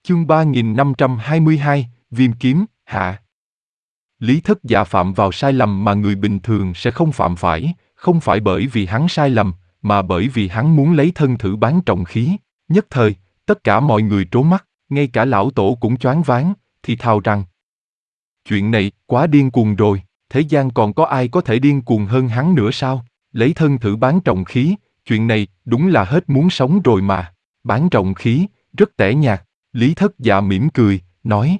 Chương 3522, Viêm kiếm, hạ. Lý Thất Dạ phạm vào sai lầm mà người bình thường sẽ không phạm phải, không phải bởi vì hắn sai lầm, mà bởi vì hắn muốn lấy thân thử bán trọng khí. Nhất thời, tất cả mọi người trố mắt, ngay cả lão tổ cũng choáng váng, thì thào rằng: chuyện này quá điên cuồng rồi, thế gian còn có ai có thể điên cuồng hơn hắn nữa sao? Lấy thân thử bán trọng khí, chuyện này đúng là hết muốn sống rồi mà. Bán trọng khí, rất tẻ nhạt. Lý Thất Dạ mỉm cười, nói: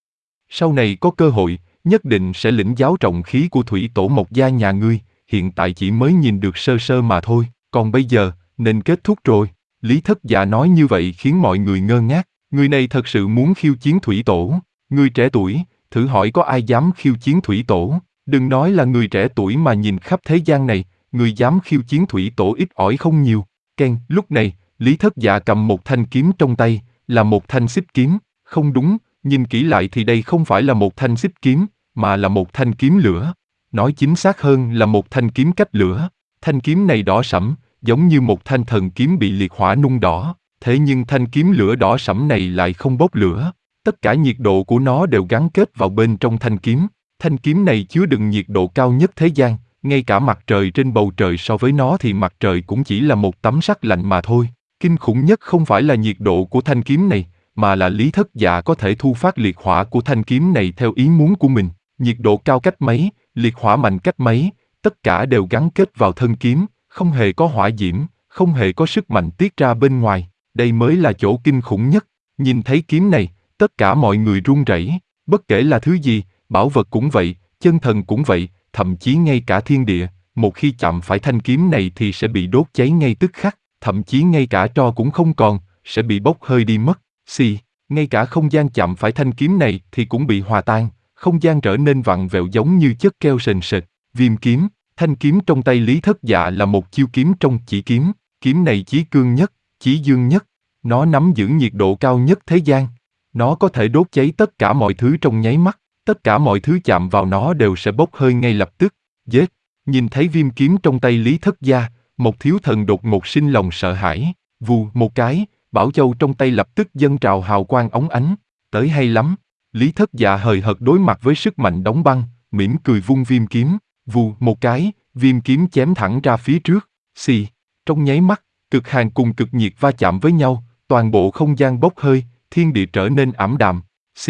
sau này có cơ hội, nhất định sẽ lĩnh giáo trọng khí của thủy tổ Mộc gia nhà ngươi, hiện tại chỉ mới nhìn được sơ sơ mà thôi, còn bây giờ, nên kết thúc rồi. Lý Thất Dạ nói như vậy khiến mọi người ngơ ngác, người này thật sự muốn khiêu chiến thủy tổ. Người trẻ tuổi, thử hỏi có ai dám khiêu chiến thủy tổ? Đừng nói là người trẻ tuổi mà nhìn khắp thế gian này, người dám khiêu chiến thủy tổ ít ỏi không nhiều. Ken, lúc này, Lý Thất Dạ cầm một thanh kiếm trong tay, là một thanh xích kiếm. Không đúng, nhìn kỹ lại thì đây không phải là một thanh xích kiếm, mà là một thanh kiếm lửa. Nói chính xác hơn là một thanh kiếm cách lửa. Thanh kiếm này đỏ sẫm, giống như một thanh thần kiếm bị liệt hỏa nung đỏ. Thế nhưng thanh kiếm lửa đỏ sẫm này lại không bốc lửa. Tất cả nhiệt độ của nó đều gắn kết vào bên trong thanh kiếm. Thanh kiếm này chứa đựng nhiệt độ cao nhất thế gian, ngay cả mặt trời trên bầu trời so với nó thì mặt trời cũng chỉ là một tấm sắt lạnh mà thôi. Kinh khủng nhất không phải là nhiệt độ của thanh kiếm này, mà là Lý Thất Dạ có thể thu phát liệt hỏa của thanh kiếm này theo ý muốn của mình. Nhiệt độ cao cách mấy, liệt hỏa mạnh cách mấy, tất cả đều gắn kết vào thân kiếm, không hề có hỏa diễm, không hề có sức mạnh tiết ra bên ngoài. Đây mới là chỗ kinh khủng nhất. Nhìn thấy kiếm này, tất cả mọi người run rẩy. Bất kể là thứ gì, bảo vật cũng vậy, chân thần cũng vậy, thậm chí ngay cả thiên địa, một khi chạm phải thanh kiếm này thì sẽ bị đốt cháy ngay tức khắc, thậm chí ngay cả tro cũng không còn, sẽ bị bốc hơi đi mất. Ngay cả không gian chạm phải thanh kiếm này thì cũng bị hòa tan, không gian trở nên vặn vẹo giống như chất keo sền sệt. Viêm kiếm, thanh kiếm trong tay Lý Thất Dạ là một chiêu kiếm trong chỉ kiếm, kiếm này chí cương nhất, chí dương nhất, nó nắm giữ nhiệt độ cao nhất thế gian. Nó có thể đốt cháy tất cả mọi thứ trong nháy mắt, tất cả mọi thứ chạm vào nó đều sẽ bốc hơi ngay lập tức. Giết! Nhìn thấy viêm kiếm trong tay Lý Thất Gia, một thiếu thần đột ngột sinh lòng sợ hãi, vù một cái, bảo châu trong tay lập tức dâng trào hào quang óng ánh. Tới hay lắm! Lý Thất Dạ hời hợt đối mặt với sức mạnh đóng băng, mỉm cười vung viêm kiếm, vù một cái, viêm kiếm chém thẳng ra phía trước. Trong nháy mắt, cực hàn cùng cực nhiệt va chạm với nhau, toàn bộ không gian bốc hơi, thiên địa trở nên ảm đạm.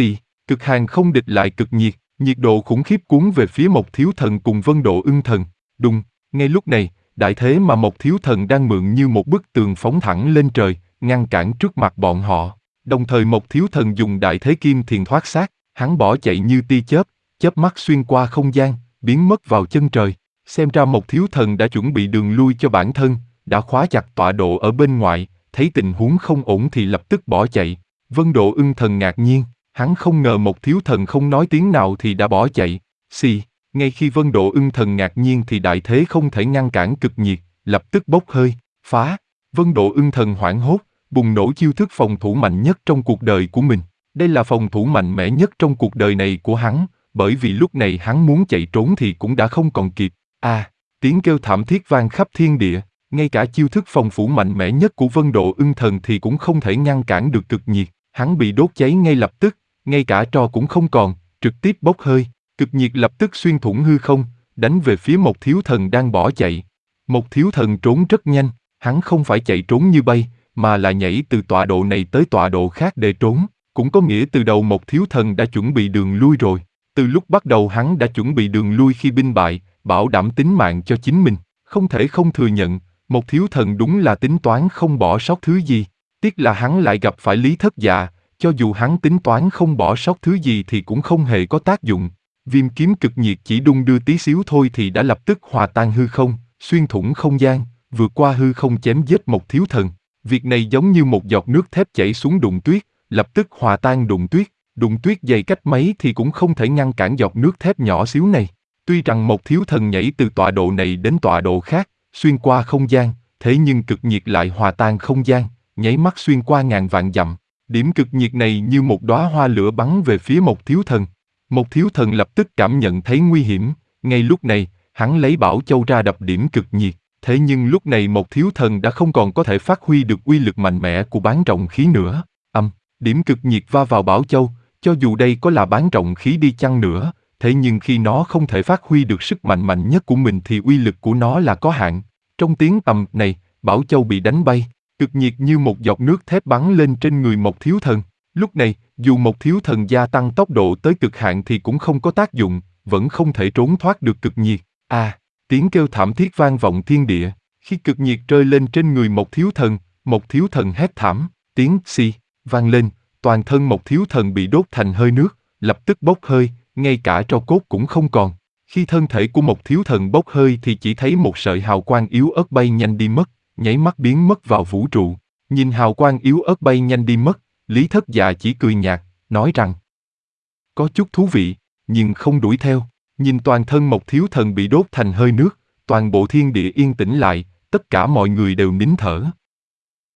Cực hàn không địch lại cực nhiệt, nhiệt độ khủng khiếp cuốn về phía Mộc Thiếu Thần cùng Vân Độ Ưng Thần. Đùng, ngay lúc này, đại thế mà Mộc Thiếu Thần đang mượn như một bức tường phóng thẳng lên trời, ngăn cản trước mặt bọn họ. Đồng thời Mộc Thiếu Thần dùng đại thế kim thiền thoát xác, hắn bỏ chạy như tia chớp, chớp mắt xuyên qua không gian, biến mất vào chân trời. Xem ra Mộc Thiếu Thần đã chuẩn bị đường lui cho bản thân, đã khóa chặt tọa độ ở bên ngoài, thấy tình huống không ổn thì lập tức bỏ chạy. Vân Độ Ưng Thần ngạc nhiên, hắn không ngờ Mộc Thiếu Thần không nói tiếng nào thì đã bỏ chạy. Ngay khi Vân Độ Ưng Thần ngạc nhiên thì đại thế không thể ngăn cản cực nhiệt, lập tức bốc hơi, phá. Vân Độ Ưng Thần hoảng hốt, bùng nổ chiêu thức phòng thủ mạnh nhất trong cuộc đời của mình. Đây là phòng thủ mạnh mẽ nhất trong cuộc đời này của hắn, bởi vì lúc này hắn muốn chạy trốn thì cũng đã không còn kịp. Tiếng kêu thảm thiết vang khắp thiên địa, ngay cả chiêu thức phòng thủ mạnh mẽ nhất của Vân Độ Ưng Thần thì cũng không thể ngăn cản được cực nhiệt. Hắn bị đốt cháy ngay lập tức, ngay cả tro cũng không còn, trực tiếp bốc hơi. Cực nhiệt lập tức xuyên thủng hư không, đánh về phía Mộc Thiếu Thần đang bỏ chạy. Mộc Thiếu Thần trốn rất nhanh, hắn không phải chạy trốn như bay, mà là nhảy từ tọa độ này tới tọa độ khác để trốn. Cũng có nghĩa từ đầu Mộc Thiếu Thần đã chuẩn bị đường lui rồi. Từ lúc bắt đầu hắn đã chuẩn bị đường lui khi binh bại, bảo đảm tính mạng cho chính mình. Không thể không thừa nhận, Mộc Thiếu Thần đúng là tính toán không bỏ sót thứ gì. Tiếc là hắn lại gặp phải Lý Thất Dạ, cho dù hắn tính toán không bỏ sót thứ gì thì cũng không hề có tác dụng. Viêm kiếm cực nhiệt chỉ đung đưa tí xíu thôi thì đã lập tức hòa tan hư không, xuyên thủng không gian, vượt qua hư không chém giết Mộc Thiếu Thần. Việc này giống như một giọt nước thép chảy xuống đụng tuyết, lập tức hòa tan đụng tuyết. Đụng tuyết dày cách mấy thì cũng không thể ngăn cản giọt nước thép nhỏ xíu này. Tuy rằng Mộc Thiếu Thần nhảy từ tọa độ này đến tọa độ khác, xuyên qua không gian, thế nhưng cực nhiệt lại hòa tan không gian, nháy mắt xuyên qua ngàn vạn dặm. Điểm cực nhiệt này như một đóa hoa lửa bắn về phía Mộc Thiếu Thần. Mộc Thiếu Thần lập tức cảm nhận thấy nguy hiểm, ngay lúc này, hắn lấy bảo châu ra đập điểm cực nhiệt. Thế nhưng lúc này Mộc Thiếu Thần đã không còn có thể phát huy được uy lực mạnh mẽ của bán trọng khí nữa. Điểm cực nhiệt va vào Bảo Châu, cho dù đây có là bán trọng khí đi chăng nữa, thế nhưng khi nó không thể phát huy được sức mạnh mạnh nhất của mình thì uy lực của nó là có hạn. Trong tiếng tầm này, Bảo Châu bị đánh bay, cực nhiệt như một giọt nước thép bắn lên trên người Mộc Thiếu Thần. Lúc này, dù Mộc Thiếu Thần gia tăng tốc độ tới cực hạn thì cũng không có tác dụng, vẫn không thể trốn thoát được cực nhiệt. Tiếng kêu thảm thiết vang vọng thiên địa. Khi cực nhiệt rơi lên trên người Mộc Thiếu Thần hét thảm, tiếng xì vang lên, toàn thân Mộc Thiếu Thần bị đốt thành hơi nước, lập tức bốc hơi, ngay cả tro cốt cũng không còn. Khi thân thể của Mộc Thiếu Thần bốc hơi thì chỉ thấy một sợi hào quang yếu ớt bay nhanh đi mất, nháy mắt biến mất vào vũ trụ. Nhìn hào quang yếu ớt bay nhanh đi mất, Lý Thất Dạ chỉ cười nhạt, nói rằng có chút thú vị, nhưng không đuổi theo. Nhìn toàn thân Mộc Thiếu Thần bị đốt thành hơi nước, toàn bộ thiên địa yên tĩnh lại, tất cả mọi người đều nín thở.